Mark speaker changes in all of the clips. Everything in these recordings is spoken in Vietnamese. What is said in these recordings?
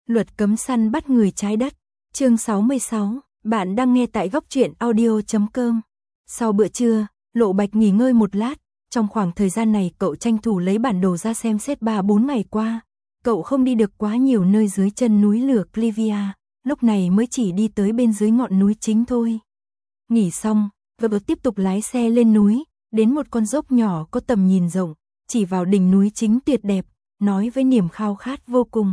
Speaker 1: Luật cấm săn bắt người trái đất. Chương 66, bạn đang nghe tại góc truyện audio.com. Sau bữa trưa, Lộ Bạch nghỉ ngơi một lát, trong khoảng thời gian này cậu tranh thủ lấy bản đồ ra xem xét 3-4 ngày qua. Cậu không đi được quá nhiều nơi dưới chân núi lửa Clivia, lúc này mới chỉ đi tới bên dưới ngọn núi chính thôi. Nghỉ xong, Vợ tiếp tục lái xe lên núi, đến một con dốc nhỏ có tầm nhìn rộng, chỉ vào đỉnh núi chính tuyệt đẹp, nói với niềm khao khát vô cùng.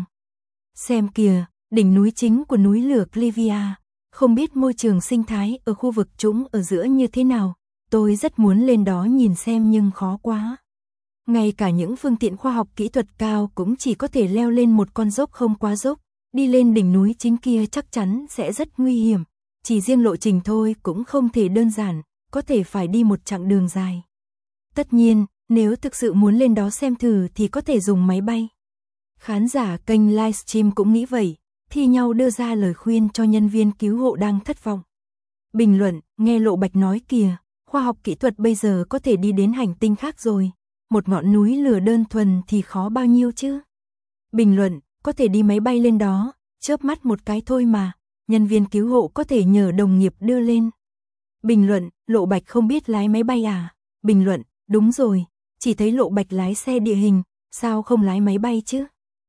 Speaker 1: Xem kìa, đỉnh núi chính của núi lửa Clivia, không biết môi trường sinh thái ở khu vực trũng ở giữa như thế nào, tôi rất muốn lên đó nhìn xem nhưng khó quá. Ngay cả những phương tiện khoa học kỹ thuật cao cũng chỉ có thể leo lên một con dốc không quá dốc, đi lên đỉnh núi chính kia chắc chắn sẽ rất nguy hiểm, chỉ riêng lộ trình thôi cũng không thể đơn giản, có thể phải đi một chặng đường dài. Tất nhiên, nếu thực sự muốn lên đó xem thử thì có thể dùng máy bay. Khán giả kênh livestream cũng nghĩ vậy, thi nhau đưa ra lời khuyên cho nhân viên cứu hộ đang thất vọng. Bình luận, nghe Lộ Bạch nói kìa, khoa học kỹ thuật bây giờ có thể đi đến hành tinh khác rồi, một ngọn núi lửa đơn thuần thì khó bao nhiêu chứ. Bình luận, có thể đi máy bay lên đó, chớp mắt một cái thôi mà, nhân viên cứu hộ có thể nhờ đồng nghiệp đưa lên. Bình luận, Lộ Bạch không biết lái máy bay à? Bình luận, đúng rồi, chỉ thấy Lộ Bạch lái xe địa hình, sao không lái máy bay chứ?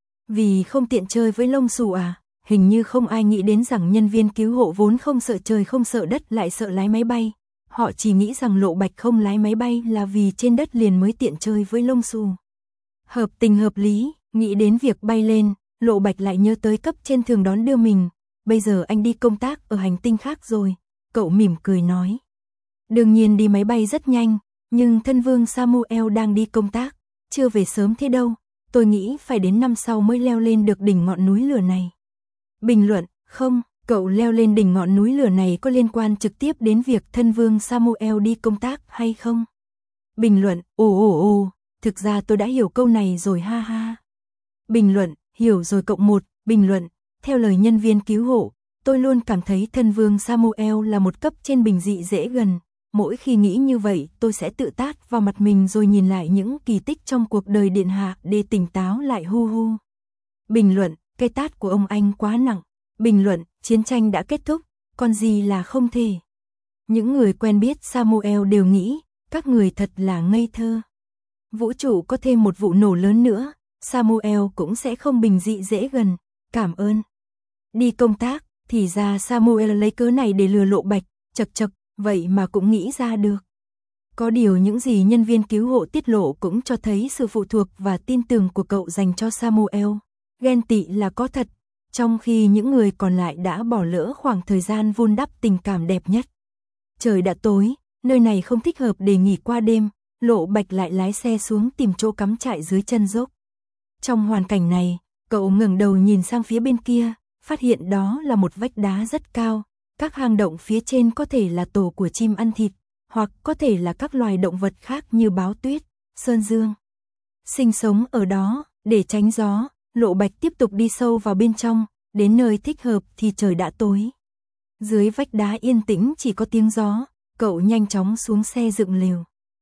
Speaker 1: Vì không tiện chơi với lông xù à? Hình như không ai nghĩ đến rằng nhân viên cứu hộ vốn không sợ trời không sợ đất lại sợ lái máy bay. Họ chỉ nghĩ rằng Lộ Bạch không lái máy bay là vì trên đất liền mới tiện chơi với lông xù. Hợp tình hợp lý, nghĩ đến việc bay lên, Lộ Bạch lại nhớ tới cấp trên thường đón đưa mình. Bây giờ anh đi công tác ở hành tinh khác rồi. Cậu mỉm cười nói. Đương nhiên đi máy bay rất nhanh, nhưng thân vương Samuel đang đi công tác, chưa về sớm thế đâu. Tôi nghĩ phải đến năm sau mới leo lên được đỉnh ngọn núi lửa này. Bình luận, không, cậu leo lên đỉnh ngọn núi lửa này có liên quan trực tiếp đến việc thân vương Samuel đi công tác hay không? Bình luận, ồ, thực ra tôi đã hiểu câu này rồi ha ha. Bình luận, hiểu rồi cộng một. Bình luận, theo lời nhân viên cứu hộ, tôi luôn cảm thấy thân vương Samuel là một cấp trên bình dị dễ gần. Mỗi khi nghĩ như vậy tôi sẽ tự tát vào mặt mình rồi nhìn lại những kỳ tích trong cuộc đời điện hạ để tỉnh táo lại hu hu. Bình luận, cái tát của ông anh quá nặng. Bình luận, chiến tranh đã kết thúc, còn gì là không thể. Những người quen biết Samuel đều nghĩ, các người thật là ngây thơ. Vũ trụ có thêm một vụ nổ lớn nữa, Samuel cũng sẽ không bình dị dễ gần, cảm ơn. Đi công tác, thì ra Samuel lấy cớ này để lừa Lộ Bạch, chật, vậy mà cũng nghĩ ra được. Có điều những gì nhân viên cứu hộ tiết lộ cũng cho thấy sự phụ thuộc và tin tưởng của cậu dành cho Samuel. Ghen tị là có thật, trong khi những người còn lại đã bỏ lỡ khoảng thời gian vun đắp tình cảm đẹp nhất. Trời đã tối, nơi này không thích hợp để nghỉ qua đêm, Lộ Bạch lại lái xe xuống tìm chỗ cắm trại dưới chân dốc. Trong hoàn cảnh này, cậu ngẩng đầu nhìn sang phía bên kia, phát hiện đó là một vách đá rất cao, các hang động phía trên có thể là tổ của chim ăn thịt, hoặc có thể là các loài động vật khác như báo tuyết, sơn dương. Sinh sống ở đó, để tránh gió, Lộ Bạch tiếp tục đi sâu vào bên trong, đến nơi thích hợp thì trời đã tối. Dưới vách đá yên tĩnh chỉ có tiếng gió, cậu nhanh chóng xuống xe dựng lều.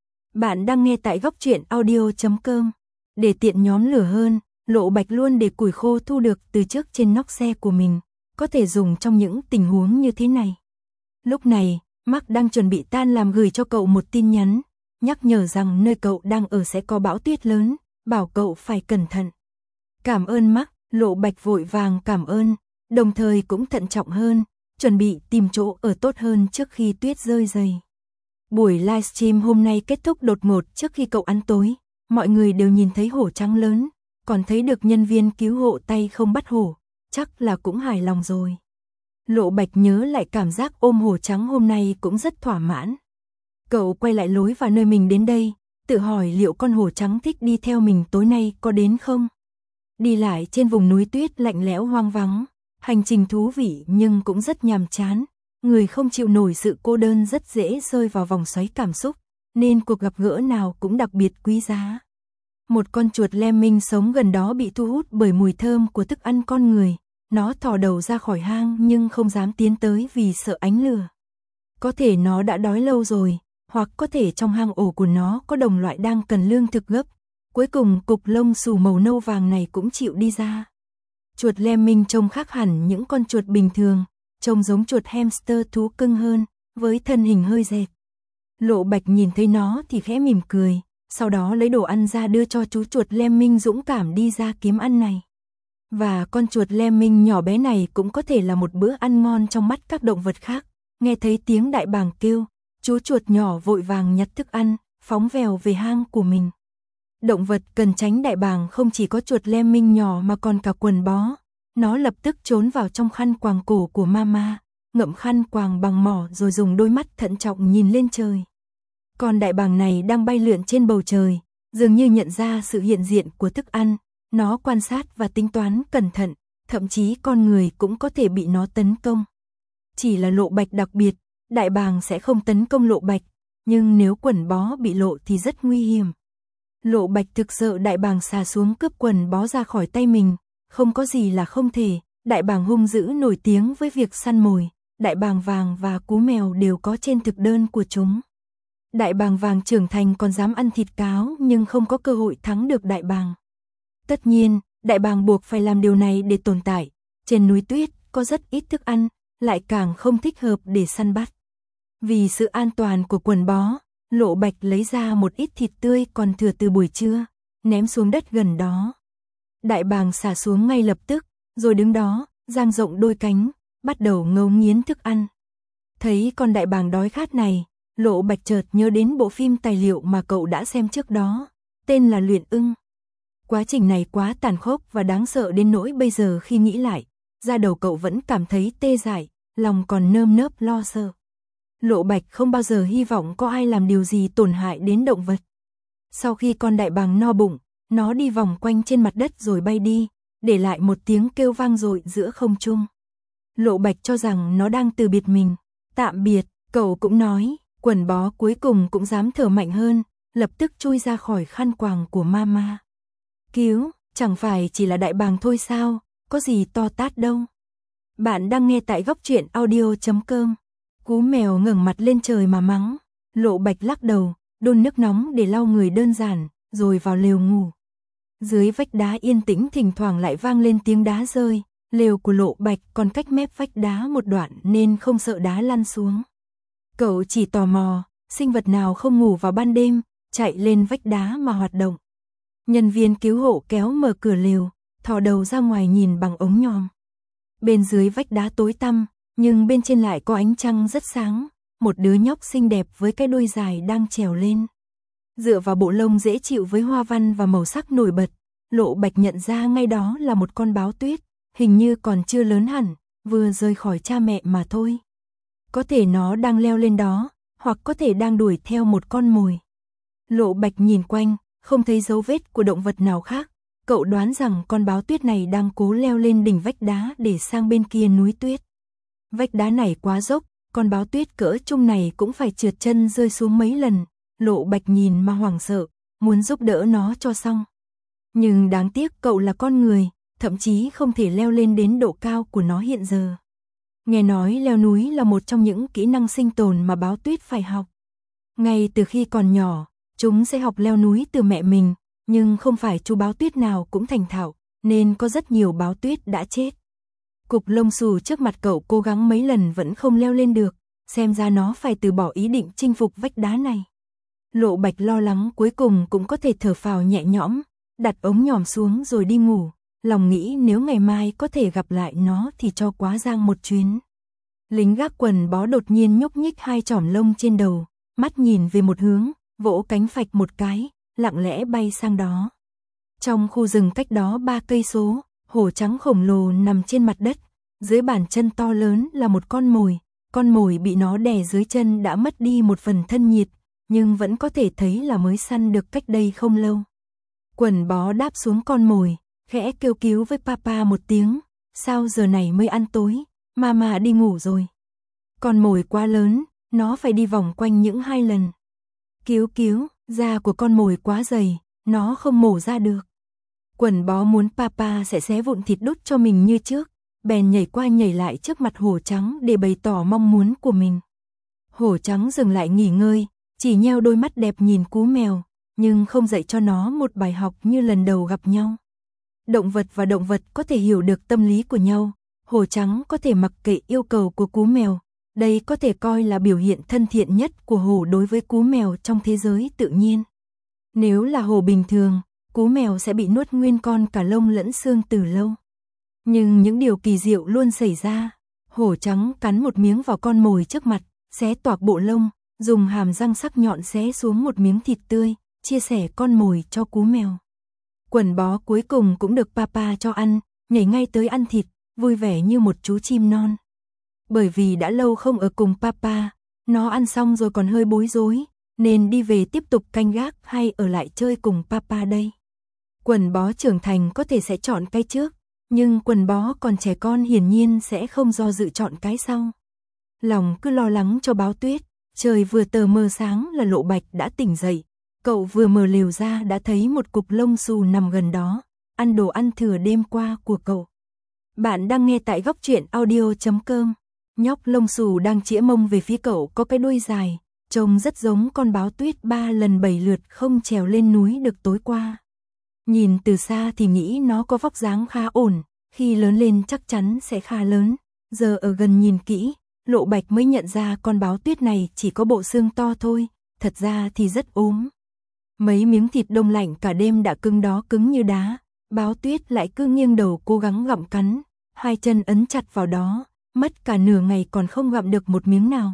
Speaker 1: Bạn đang nghe tại góc truyện audio.com. Để tiện nhóm lửa hơn, Lộ Bạch luôn để củi khô thu được từ trước trên nóc xe của mình, có thể dùng trong những tình huống như thế này. Lúc này, Mark đang chuẩn bị tan làm gửi cho cậu một tin nhắn, nhắc nhở rằng nơi cậu đang ở sẽ có bão tuyết lớn, bảo cậu phải cẩn thận. Cảm ơn Mark, Lộ Bạch vội vàng cảm ơn, đồng thời cũng thận trọng hơn, chuẩn bị tìm chỗ ở tốt hơn trước khi tuyết rơi dày. Buổi livestream hôm nay kết thúc đột ngột trước khi cậu ăn tối, mọi người đều nhìn thấy hổ trắng lớn, còn thấy được nhân viên cứu hộ tay không bắt hổ, chắc là cũng hài lòng rồi. Lộ Bạch nhớ lại cảm giác ôm hổ trắng hôm nay cũng rất thỏa mãn. Cậu quay lại lối vào nơi mình đến đây, tự hỏi liệu con hổ trắng thích đi theo mình tối nay có đến không? Đi lại trên vùng núi tuyết lạnh lẽo hoang vắng, hành trình thú vị nhưng cũng rất nhàm chán. Người không chịu nổi sự cô đơn rất dễ rơi vào vòng xoáy cảm xúc, nên cuộc gặp gỡ nào cũng đặc biệt quý giá. Một con chuột lemming sống gần đó bị thu hút bởi mùi thơm của thức ăn con người. Nó thò đầu ra khỏi hang nhưng không dám tiến tới vì sợ ánh lửa. Có thể nó đã đói lâu rồi, hoặc có thể trong hang ổ của nó có đồng loại đang cần lương thực gấp. Cuối cùng cục lông xù màu nâu vàng này cũng chịu đi ra. Chuột Lemming trông khác hẳn những con chuột bình thường, trông giống chuột hamster thú cưng hơn, với thân hình hơi dẹt. Lộ Bạch nhìn thấy nó thì khẽ mỉm cười, sau đó lấy đồ ăn ra đưa cho chú chuột Lemming dũng cảm đi ra kiếm ăn này. Và con chuột Lemming nhỏ bé này cũng có thể là một bữa ăn ngon trong mắt các động vật khác. Nghe thấy tiếng đại bàng kêu, chú chuột nhỏ vội vàng nhặt thức ăn, phóng vèo về hang của mình. Động vật cần tránh đại bàng không chỉ có chuột Lemming nhỏ mà còn cả quần bó. Nó lập tức trốn vào trong khăn quàng cổ của mama, ngậm khăn quàng bằng mỏ rồi dùng đôi mắt thận trọng nhìn lên trời. Con đại bàng này đang bay lượn trên bầu trời, dường như nhận ra sự hiện diện của thức ăn. Nó quan sát và tính toán cẩn thận, thậm chí con người cũng có thể bị nó tấn công. Chỉ là Lộ Bạch đặc biệt, đại bàng sẽ không tấn công Lộ Bạch, nhưng nếu quần bó bị lộ thì rất nguy hiểm. Lộ Bạch thực sợ đại bàng xà xuống cướp quần bó ra khỏi tay mình, không có gì là không thể. Đại bàng hung dữ nổi tiếng với việc săn mồi, đại bàng vàng và cú mèo đều có trên thực đơn của chúng. Đại bàng vàng trưởng thành còn dám ăn thịt cáo nhưng không có cơ hội thắng được đại bàng. Tất nhiên, đại bàng buộc phải làm điều này để tồn tại. Trên núi tuyết có rất ít thức ăn, lại càng không thích hợp để săn bắt. Vì sự an toàn của quần bó, Lộ Bạch lấy ra một ít thịt tươi còn thừa từ buổi trưa, ném xuống đất gần đó. Đại bàng xả xuống ngay lập tức, rồi đứng đó, dang rộng đôi cánh, bắt đầu ngấu nghiến thức ăn. Thấy con đại bàng đói khát này, Lộ Bạch chợt nhớ đến bộ phim tài liệu mà cậu đã xem trước đó, tên là Luyện ưng. Quá trình này quá tàn khốc và đáng sợ đến nỗi bây giờ khi nghĩ lại, da đầu cậu vẫn cảm thấy tê dại, lòng còn nơm nớp lo sợ. Lộ Bạch không bao giờ hy vọng có ai làm điều gì tổn hại đến động vật. Sau khi con đại bàng no bụng, nó đi vòng quanh trên mặt đất rồi bay đi, để lại một tiếng kêu vang dội giữa không trung. Lộ Bạch cho rằng nó đang từ biệt mình. Tạm biệt, cậu cũng nói, quần bó cuối cùng cũng dám thở mạnh hơn, lập tức chui ra khỏi khăn quàng của mama. Cứu, chẳng phải chỉ là đại bàng thôi sao, có gì to tát đâu. Bạn đang nghe tại góc truyện audio.com. Cú mèo ngẩng mặt lên trời mà mắng. Lộ Bạch lắc đầu, đun nước nóng để lau người đơn giản, rồi vào lều ngủ. Dưới vách đá yên tĩnh thỉnh thoảng lại vang lên tiếng đá rơi. Lều của Lộ Bạch còn cách mép vách đá một đoạn nên không sợ đá lăn xuống. Cậu chỉ tò mò, sinh vật nào không ngủ vào ban đêm, chạy lên vách đá mà hoạt động. Nhân viên cứu hộ kéo mở cửa lều, thò đầu ra ngoài nhìn bằng ống nhòm. Bên dưới vách đá tối tăm, nhưng bên trên lại có ánh trăng rất sáng, một đứa nhóc xinh đẹp với cái đuôi dài đang trèo lên. Dựa vào bộ lông dễ chịu với hoa văn và màu sắc nổi bật, Lộ Bạch nhận ra ngay đó là một con báo tuyết, hình như còn chưa lớn hẳn, vừa rời khỏi cha mẹ mà thôi. Có thể nó đang leo lên đó, hoặc có thể đang đuổi theo một con mồi. Lộ Bạch nhìn quanh, không thấy dấu vết của động vật nào khác. Cậu đoán rằng con báo tuyết này đang cố leo lên đỉnh vách đá để sang bên kia núi tuyết. Vách đá này quá dốc, con báo tuyết cỡ trung này cũng phải trượt chân rơi xuống mấy lần. Lộ Bạch nhìn mà hoảng sợ, muốn giúp đỡ nó cho xong. Nhưng đáng tiếc cậu là con người, thậm chí không thể leo lên đến độ cao của nó hiện giờ. Nghe nói leo núi là một trong những kỹ năng sinh tồn mà báo tuyết phải học. Ngay từ khi còn nhỏ, chúng sẽ học leo núi từ mẹ mình, nhưng không phải chú báo tuyết nào cũng thành thạo, nên có rất nhiều báo tuyết đã chết. Cục lông xù trước mặt cậu cố gắng mấy lần vẫn không leo lên được, xem ra nó phải từ bỏ ý định chinh phục vách đá này. Lộ Bạch lo lắng cuối cùng cũng có thể thở phào nhẹ nhõm, đặt ống nhòm xuống rồi đi ngủ, lòng nghĩ nếu ngày mai có thể gặp lại nó thì cho quá giang một chuyến. Lính gác quần bó đột nhiên nhúc nhích hai chỏm lông trên đầu, mắt nhìn về một hướng, vỗ cánh phạch một cái, lặng lẽ bay sang đó. Trong khu rừng cách đó 3 cây số, hổ trắng khổng lồ nằm trên mặt đất, dưới bàn chân to lớn là một con mồi bị nó đè dưới chân đã mất đi một phần thân nhiệt, nhưng vẫn có thể thấy là mới săn được cách đây không lâu. Quần bó đáp xuống con mồi, khẽ kêu cứu với papa một tiếng, sao giờ này mới ăn tối, mama đi ngủ rồi. Con mồi quá lớn, nó phải đi vòng quanh những 2 lần. Cứu, da của con mồi quá dày, nó không mổ ra được. Quần bó muốn papa sẽ xé vụn thịt đút cho mình như trước, bèn nhảy qua nhảy lại trước mặt hổ trắng để bày tỏ mong muốn của mình. Hổ trắng dừng lại nghỉ ngơi, chỉ nheo đôi mắt đẹp nhìn cú mèo, nhưng không dạy cho nó một bài học như lần đầu gặp nhau. Động vật và động vật có thể hiểu được tâm lý của nhau, hổ trắng có thể mặc kệ yêu cầu của cú mèo. Đây có thể coi là biểu hiện thân thiện nhất của hổ đối với cú mèo trong thế giới tự nhiên. Nếu là hổ bình thường, cú mèo sẽ bị nuốt nguyên con cả lông lẫn xương từ lâu. Nhưng những điều kỳ diệu luôn xảy ra. Hổ trắng cắn một miếng vào con mồi trước mặt, xé toạc bộ lông, dùng hàm răng sắc nhọn xé xuống một miếng thịt tươi, chia sẻ con mồi cho cú mèo. Quần bó cuối cùng cũng được papa cho ăn, nhảy ngay tới ăn thịt, vui vẻ như một chú chim non. Bởi vì đã lâu không ở cùng papa, nó ăn xong rồi còn hơi bối rối, nên đi về tiếp tục canh gác hay ở lại chơi cùng papa đây. Quần bó trưởng thành có thể sẽ chọn cái trước, nhưng quần bó còn trẻ con hiển nhiên sẽ không do dự chọn cái sau. Lòng cứ lo lắng cho Báo Tuyết, trời vừa tờ mờ sáng là Lộ Bạch đã tỉnh dậy. Cậu vừa mở lều ra đã thấy một cục lông xù nằm gần đó, ăn đồ ăn thừa đêm qua của cậu. Bạn đang nghe tại góc truyện audio.com. Nhóc lông xù đang chĩa mông về phía cậu có cái đuôi dài, trông rất giống con báo tuyết 3 lần 7 lượt không trèo lên núi được tối qua. Nhìn từ xa thì nghĩ nó có vóc dáng khá ổn, khi lớn lên chắc chắn sẽ khá lớn. Giờ ở gần nhìn kỹ, Lộ Bạch mới nhận ra con báo tuyết này chỉ có bộ xương to thôi, thật ra thì rất ốm. Mấy miếng thịt đông lạnh cả đêm đã cứng đó cứng như đá, Báo Tuyết lại cứ nghiêng đầu cố gắng gặm cắn, hai chân ấn chặt vào đó, mất cả nửa ngày còn không gặm được một miếng nào.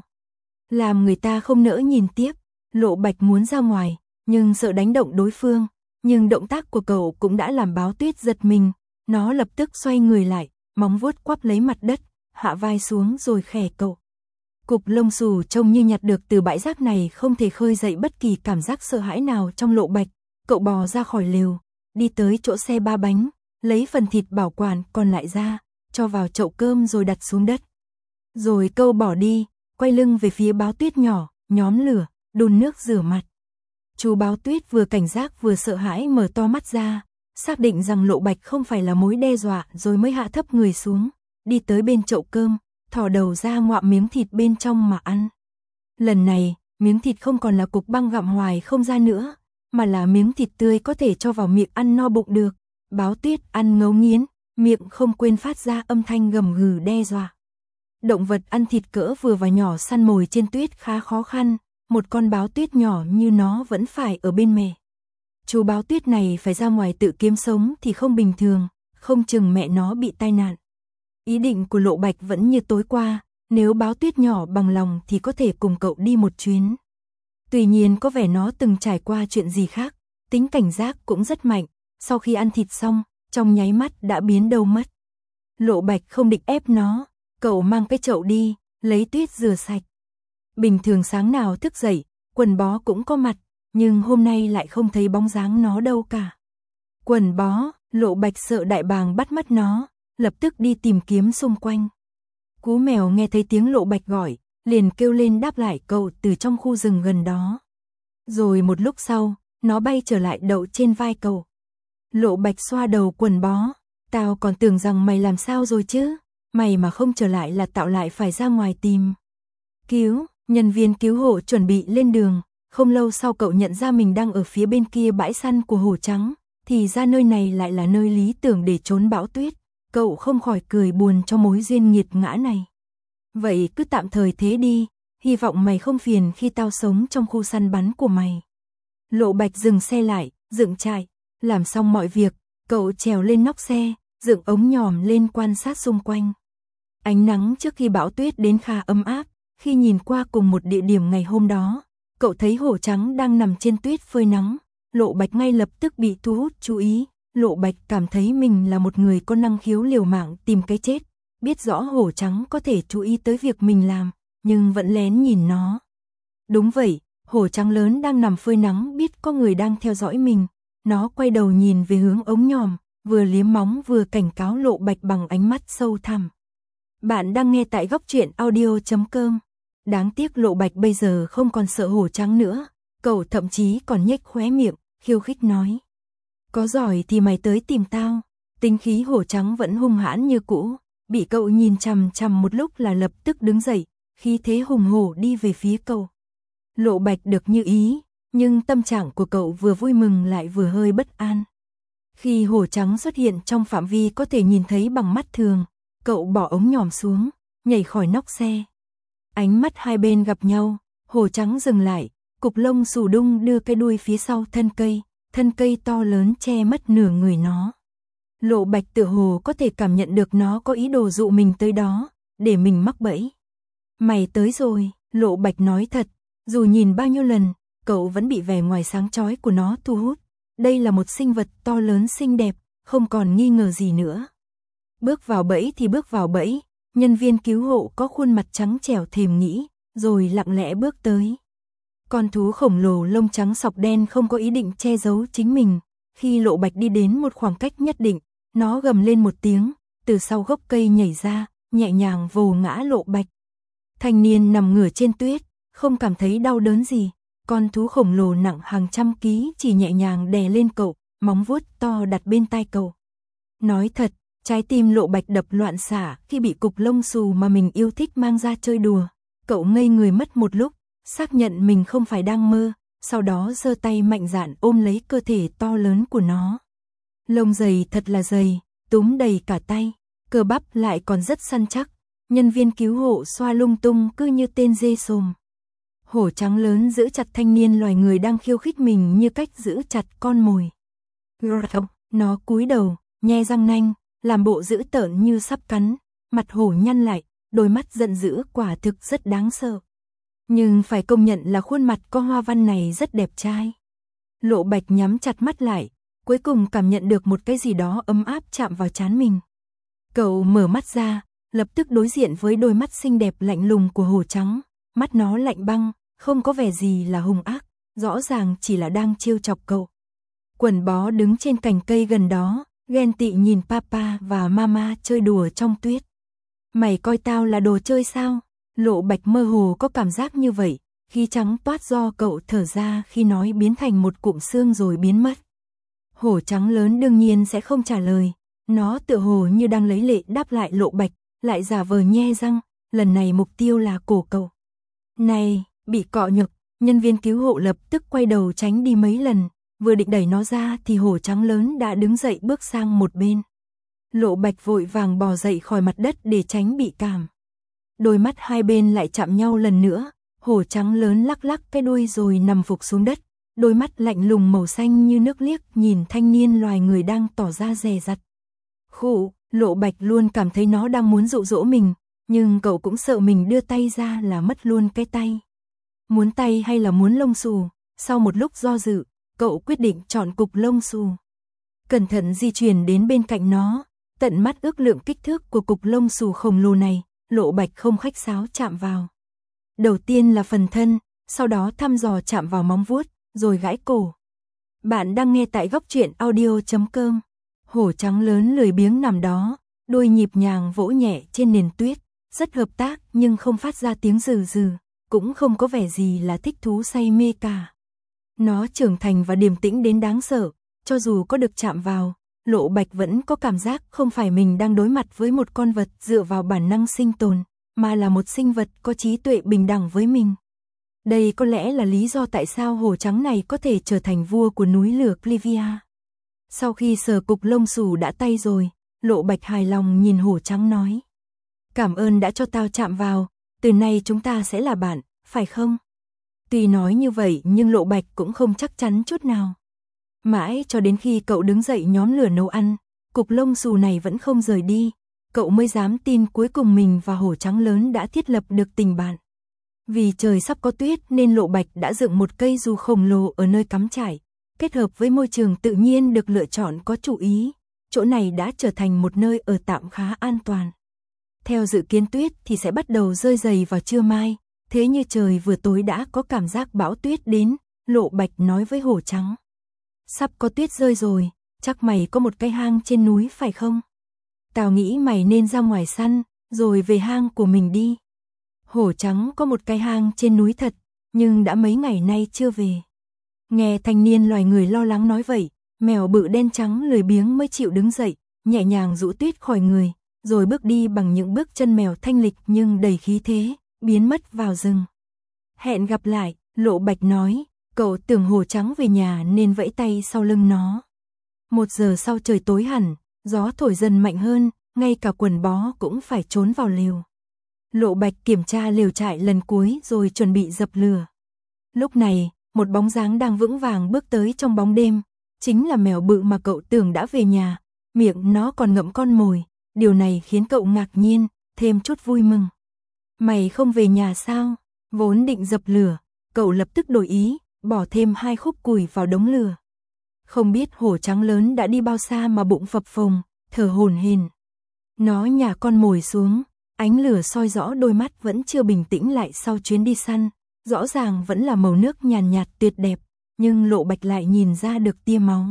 Speaker 1: Làm người ta không nỡ nhìn tiếp, Lộ Bạch muốn ra ngoài, nhưng sợ đánh động đối phương, nhưng động tác của cậu cũng đã làm Báo Tuyết giật mình, nó lập tức xoay người lại, móng vuốt quắp lấy mặt đất, hạ vai xuống rồi khè cậu. Cục lông xù trông như nhặt được từ bãi rác này không thể khơi dậy bất kỳ cảm giác sợ hãi nào trong Lộ Bạch. Cậu bò ra khỏi lều, đi tới chỗ xe ba bánh, lấy phần thịt bảo quản còn lại ra, cho vào chậu cơm rồi đặt xuống đất. Rồi câu bỏ đi, quay lưng về phía Báo Tuyết nhỏ, nhóm lửa, đun nước rửa mặt. Chú Báo Tuyết vừa cảnh giác vừa sợ hãi mở to mắt ra, xác định rằng Lộ Bạch không phải là mối đe dọa rồi mới hạ thấp người xuống, đi tới bên chậu cơm, thò đầu ra ngoạm miếng thịt bên trong mà ăn. Lần này, miếng thịt không còn là cục băng gặm hoài không ra nữa, mà là miếng thịt tươi có thể cho vào miệng ăn no bụng được. Báo Tuyết ăn ngấu nghiến, miệng không quên phát ra âm thanh gầm gừ đe dọa. Động vật ăn thịt cỡ vừa và nhỏ săn mồi trên tuyết khá khó khăn, một con báo tuyết nhỏ như nó vẫn phải ở bên mẹ. Chú báo tuyết này phải ra ngoài tự kiếm sống thì không bình thường, không chừng mẹ nó bị tai nạn. Ý định của Lộ Bạch vẫn như tối qua, nếu báo tuyết nhỏ bằng lòng thì có thể cùng cậu đi một chuyến. Tuy nhiên có vẻ nó từng trải qua chuyện gì khác, tính cảnh giác cũng rất mạnh, sau khi ăn thịt xong, trong nháy mắt đã biến đâu mất. Lộ Bạch không định ép nó, cậu mang cái chậu đi, lấy tuyết rửa sạch. Bình thường sáng nào thức dậy, quần bó cũng có mặt, nhưng hôm nay lại không thấy bóng dáng nó đâu cả. Quần bó, Lộ Bạch sợ đại bàng bắt mất nó, lập tức đi tìm kiếm xung quanh. Cú mèo nghe thấy tiếng Lộ Bạch gọi, liền kêu lên đáp lại cậu từ trong khu rừng gần đó. Rồi một lúc sau, nó bay trở lại đậu trên vai cậu. Lộ Bạch xoa đầu quần bó, tao còn tưởng rằng mày làm sao rồi chứ, mày mà không trở lại là tạo lại phải ra ngoài tìm. Nhân viên cứu hộ chuẩn bị lên đường, không lâu sau cậu nhận ra mình đang ở phía bên kia bãi săn của hổ trắng, thì ra nơi này lại là nơi lý tưởng để trốn bão tuyết. Cậu không khỏi cười buồn cho mối duyên nghiệt ngã này. Vậy cứ tạm thời thế đi, hy vọng mày không phiền khi tao sống trong khu săn bắn của mày. Lộ Bạch dừng xe lại, dựng trại, làm xong mọi việc, cậu trèo lên nóc xe, dựng ống nhòm lên quan sát xung quanh. Ánh nắng trước khi bão tuyết đến khá ấm áp, khi nhìn qua cùng một địa điểm ngày hôm đó, cậu thấy hổ trắng đang nằm trên tuyết phơi nắng, Lộ Bạch ngay lập tức bị thu hút chú ý. Lộ Bạch cảm thấy mình là một người có năng khiếu liều mạng tìm cái chết, biết rõ hổ trắng có thể chú ý tới việc mình làm, nhưng vẫn lén nhìn nó. Đúng vậy, hổ trắng lớn đang nằm phơi nắng biết có người đang theo dõi mình, nó quay đầu nhìn về hướng ống nhòm, vừa liếm móng vừa cảnh cáo Lộ Bạch bằng ánh mắt sâu thẳm. Bạn đang nghe tại góc truyện audio.com. Đáng tiếc Lộ Bạch bây giờ không còn sợ hổ trắng nữa, cậu thậm chí còn nhếch khóe miệng, khiêu khích nói. Có giỏi thì mày tới tìm tao. Tính khí hổ trắng vẫn hung hãn như cũ, bị cậu nhìn chằm chằm một lúc là lập tức đứng dậy, khí thế hùng hổ đi về phía cậu. Lộ Bạch được như ý, nhưng tâm trạng của cậu vừa vui mừng lại vừa hơi bất an. Khi hổ trắng xuất hiện trong phạm vi có thể nhìn thấy bằng mắt thường, cậu bỏ ống nhòm xuống, nhảy khỏi nóc xe. Ánh mắt hai bên gặp nhau, hổ trắng dừng lại, cục lông xù đung đưa cái đuôi phía sau thân cây to lớn che mất nửa người nó. Lộ Bạch tựa hồ có thể cảm nhận được nó có ý đồ dụ mình tới đó, để mình mắc bẫy. Mày tới rồi, Lộ Bạch nói thật, dù nhìn bao nhiêu lần, cậu vẫn bị vẻ ngoài sáng chói của nó thu hút. Đây là một sinh vật to lớn xinh đẹp, không còn nghi ngờ gì nữa. Bước vào bẫy thì bước vào bẫy, nhân viên cứu hộ có khuôn mặt trắng trẻo thềm nghĩ, rồi lặng lẽ bước tới. Con thú khổng lồ lông trắng sọc đen không có ý định che giấu chính mình, khi Lộ Bạch đi đến một khoảng cách nhất định, nó gầm lên một tiếng, từ sau gốc cây nhảy ra, nhẹ nhàng vồ ngã Lộ Bạch. Thanh niên nằm ngửa trên tuyết, không cảm thấy đau đớn gì, con thú khổng lồ nặng hàng trăm ký chỉ nhẹ nhàng đè lên cậu, móng vuốt to đặt bên tai cậu. Nói thật, trái tim Lộ Bạch đập loạn xạ khi bị cục lông xù mà mình yêu thích mang ra chơi đùa. Cậu ngây người mất một lúc, xác nhận mình không phải đang mơ, sau đó giơ tay mạnh dạn ôm lấy cơ thể to lớn của nó. Lông dày thật là dày, túm đầy cả tay, cơ bắp lại còn rất săn chắc. Nhân viên cứu hộ xoa lung tung cứ như tên dê xồm. Hổ trắng lớn giữ chặt thanh niên loài người đang khiêu khích mình như cách giữ chặt con mồi. Nó cúi đầu, nhe răng nanh, làm bộ dữ tợn như sắp cắn, mặt hổ nhăn lại, đôi mắt giận dữ quả thực rất đáng sợ. Nhưng phải công nhận là khuôn mặt có hoa văn này rất đẹp trai. Lộ Bạch nhắm chặt mắt lại, cuối cùng cảm nhận được một cái gì đó ấm áp chạm vào trán mình. Cậu mở mắt ra, lập tức đối diện với đôi mắt xinh đẹp lạnh lùng của hổ trắng, mắt nó lạnh băng, không có vẻ gì là hung ác, rõ ràng chỉ là đang trêu chọc cậu. Quần bó đứng trên cành cây gần đó, ghen tị nhìn papa và mama chơi đùa trong tuyết. Mày coi tao là đồ chơi sao? Lộ Bạch mơ hồ có cảm giác như vậy, khí trắng toát do cậu thở ra khi nói biến thành một cụm xương rồi biến mất. Hổ trắng lớn đương nhiên sẽ không trả lời, nó tựa hồ như đang lấy lệ đáp lại Lộ Bạch, lại giả vờ nhe răng, lần này mục tiêu là cổ cậu. Này, bị cọ nhực, nhân viên cứu hộ lập tức quay đầu tránh đi mấy lần, vừa định đẩy nó ra thì hổ trắng lớn đã đứng dậy bước sang một bên. Lộ Bạch vội vàng bò dậy khỏi mặt đất để tránh bị cảm. Đôi mắt hai bên lại chạm nhau lần nữa, hổ trắng lớn lắc lắc cái đuôi rồi nằm phục xuống đất, đôi mắt lạnh lùng màu xanh như nước liếc nhìn thanh niên loài người đang tỏ ra dè dặt. Khụ, Lộ Bạch luôn cảm thấy nó đang muốn dụ dỗ mình, nhưng cậu cũng sợ mình đưa tay ra là mất luôn cái tay. Muốn tay hay là muốn lông xù? Sau một lúc do dự, cậu quyết định chọn cục lông xù. Cẩn thận di chuyển đến bên cạnh nó, tận mắt ước lượng kích thước của cục lông xù khổng lồ này, Lộ Bạch không khách sáo chạm vào. Đầu tiên là phần thân, sau đó thăm dò chạm vào móng vuốt, rồi gãi cổ. Bạn đang nghe tại góc truyện audio.com. Hổ trắng lớn lười biếng nằm đó, đuôi nhịp nhàng vỗ nhẹ trên nền tuyết, rất hợp tác nhưng không phát ra tiếng rừ rừ, cũng không có vẻ gì là thích thú say mê cả. Nó trưởng thành và điềm tĩnh đến đáng sợ, cho dù có được chạm vào, Lộ Bạch vẫn có cảm giác không phải mình đang đối mặt với một con vật dựa vào bản năng sinh tồn, mà là một sinh vật có trí tuệ bình đẳng với mình. Đây có lẽ là lý do tại sao hổ trắng này có thể trở thành vua của núi lửa Clivia. Sau khi sờ cục lông xù đã tay rồi, Lộ Bạch hài lòng nhìn hổ trắng nói. Cảm ơn đã cho tao chạm vào, từ nay chúng ta sẽ là bạn, phải không? Tuy nói như vậy nhưng Lộ Bạch cũng không chắc chắn chút nào. Mãi cho đến khi cậu đứng dậy nhóm lửa nấu ăn, cục lông xù này vẫn không rời đi, cậu mới dám tin cuối cùng mình và hổ trắng lớn đã thiết lập được tình bạn. Vì trời sắp có tuyết nên Lộ Bạch đã dựng một cây dù khổng lồ ở nơi cắm trại, kết hợp với môi trường tự nhiên được lựa chọn có chủ ý, chỗ này đã trở thành một nơi ở tạm khá an toàn. Theo dự kiến tuyết thì sẽ bắt đầu rơi dày vào trưa mai, thế như trời vừa tối đã có cảm giác bão tuyết đến, Lộ Bạch nói với hổ trắng. Sắp có tuyết rơi rồi, chắc mày có một cái hang trên núi phải không? Tao nghĩ mày nên ra ngoài săn, rồi về hang của mình đi. Hổ trắng có một cái hang trên núi thật, nhưng đã mấy ngày nay chưa về. Nghe thanh niên loài người lo lắng nói vậy, mèo bự đen trắng lười biếng mới chịu đứng dậy, nhẹ nhàng rũ tuyết khỏi người, rồi bước đi bằng những bước chân mèo thanh lịch nhưng đầy khí thế, biến mất vào rừng. Hẹn gặp lại, Lộ Bạch nói, cậu tưởng hổ trắng về nhà nên vẫy tay sau lưng nó. 1 giờ sau trời tối hẳn, gió thổi dần mạnh hơn, ngay cả quần bó cũng phải trốn vào lều. Lộ Bạch kiểm tra lều trại lần cuối rồi chuẩn bị dập lửa. Lúc này, một bóng dáng đang vững vàng bước tới trong bóng đêm, chính là mèo bự mà cậu tưởng đã về nhà, miệng nó còn ngậm con mồi, điều này khiến cậu ngạc nhiên, thêm chút vui mừng. Mày không về nhà sao? Vốn định dập lửa, cậu lập tức đổi ý, bỏ thêm 2 khúc củi vào đống lửa. Không biết hổ trắng lớn đã đi bao xa mà bụng phập phồng, thở hổn hển. Nó nhả con mồi xuống, ánh lửa soi rõ đôi mắt vẫn chưa bình tĩnh lại sau chuyến đi săn, rõ ràng vẫn là màu nước nhàn nhạt tuyệt đẹp, nhưng Lộ Bạch lại nhìn ra được tia máu.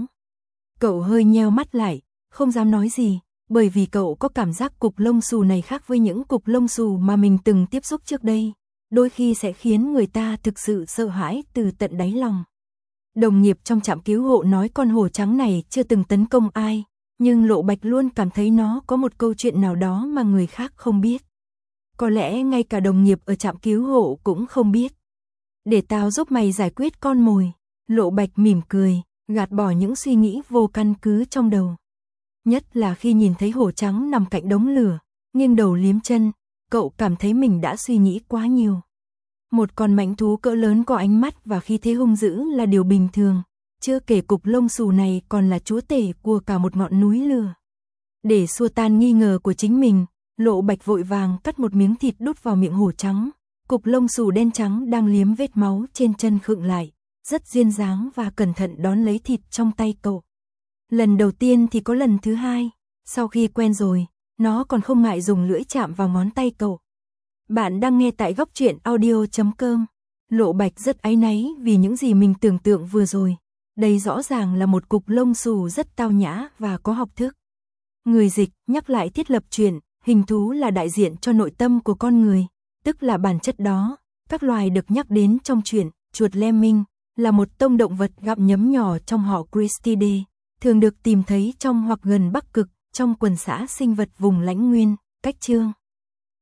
Speaker 1: Cậu hơi nheo mắt lại, không dám nói gì, bởi vì cậu có cảm giác cục lông xù này khác với những cục lông xù mà mình từng tiếp xúc trước đây, đôi khi sẽ khiến người ta thực sự sợ hãi từ tận đáy lòng. Đồng nghiệp trong trạm cứu hộ nói con hổ trắng này chưa từng tấn công ai, nhưng Lộ Bạch luôn cảm thấy nó có một câu chuyện nào đó mà người khác không biết. Có lẽ ngay cả đồng nghiệp ở trạm cứu hộ cũng không biết. Để tao giúp mày giải quyết con mồi. Lộ Bạch mỉm cười, gạt bỏ những suy nghĩ vô căn cứ trong đầu. Nhất là khi nhìn thấy hổ trắng nằm cạnh đống lửa, nghiêng đầu liếm chân, cậu cảm thấy mình đã suy nghĩ quá nhiều. Một con mãnh thú cỡ lớn có ánh mắt và khí thế hung dữ là điều bình thường, chưa kể cục lông xù này còn là chúa tể của cả một ngọn núi lửa. Để xua tan nghi ngờ của chính mình, Lộ Bạch vội vàng cắt một miếng thịt đút vào miệng hổ trắng, cục lông xù đen trắng đang liếm vết máu trên chân khựng lại, rất duyên dáng và cẩn thận đón lấy thịt trong tay cậu. Lần đầu tiên thì có lần thứ hai, sau khi quen rồi, nó còn không ngại dùng lưỡi chạm vào ngón tay cậu. Bạn đang nghe tại Góc Truyện Audio.com. Lộ Bạch rất áy náy vì những gì mình tưởng tượng vừa rồi. Đây rõ ràng là một cục lông xù rất tao nhã và có học thức. Người dịch nhắc lại thiết lập chuyện, hình thú là đại diện cho nội tâm của con người, tức là bản chất đó. Các loài được nhắc đến trong truyện, chuột Lemming, là một tông động vật gặm nhấm nhỏ trong họ Cristidae, thường được tìm thấy trong hoặc gần Bắc Cực, trong quần xã sinh vật vùng lãnh nguyên, cách chương.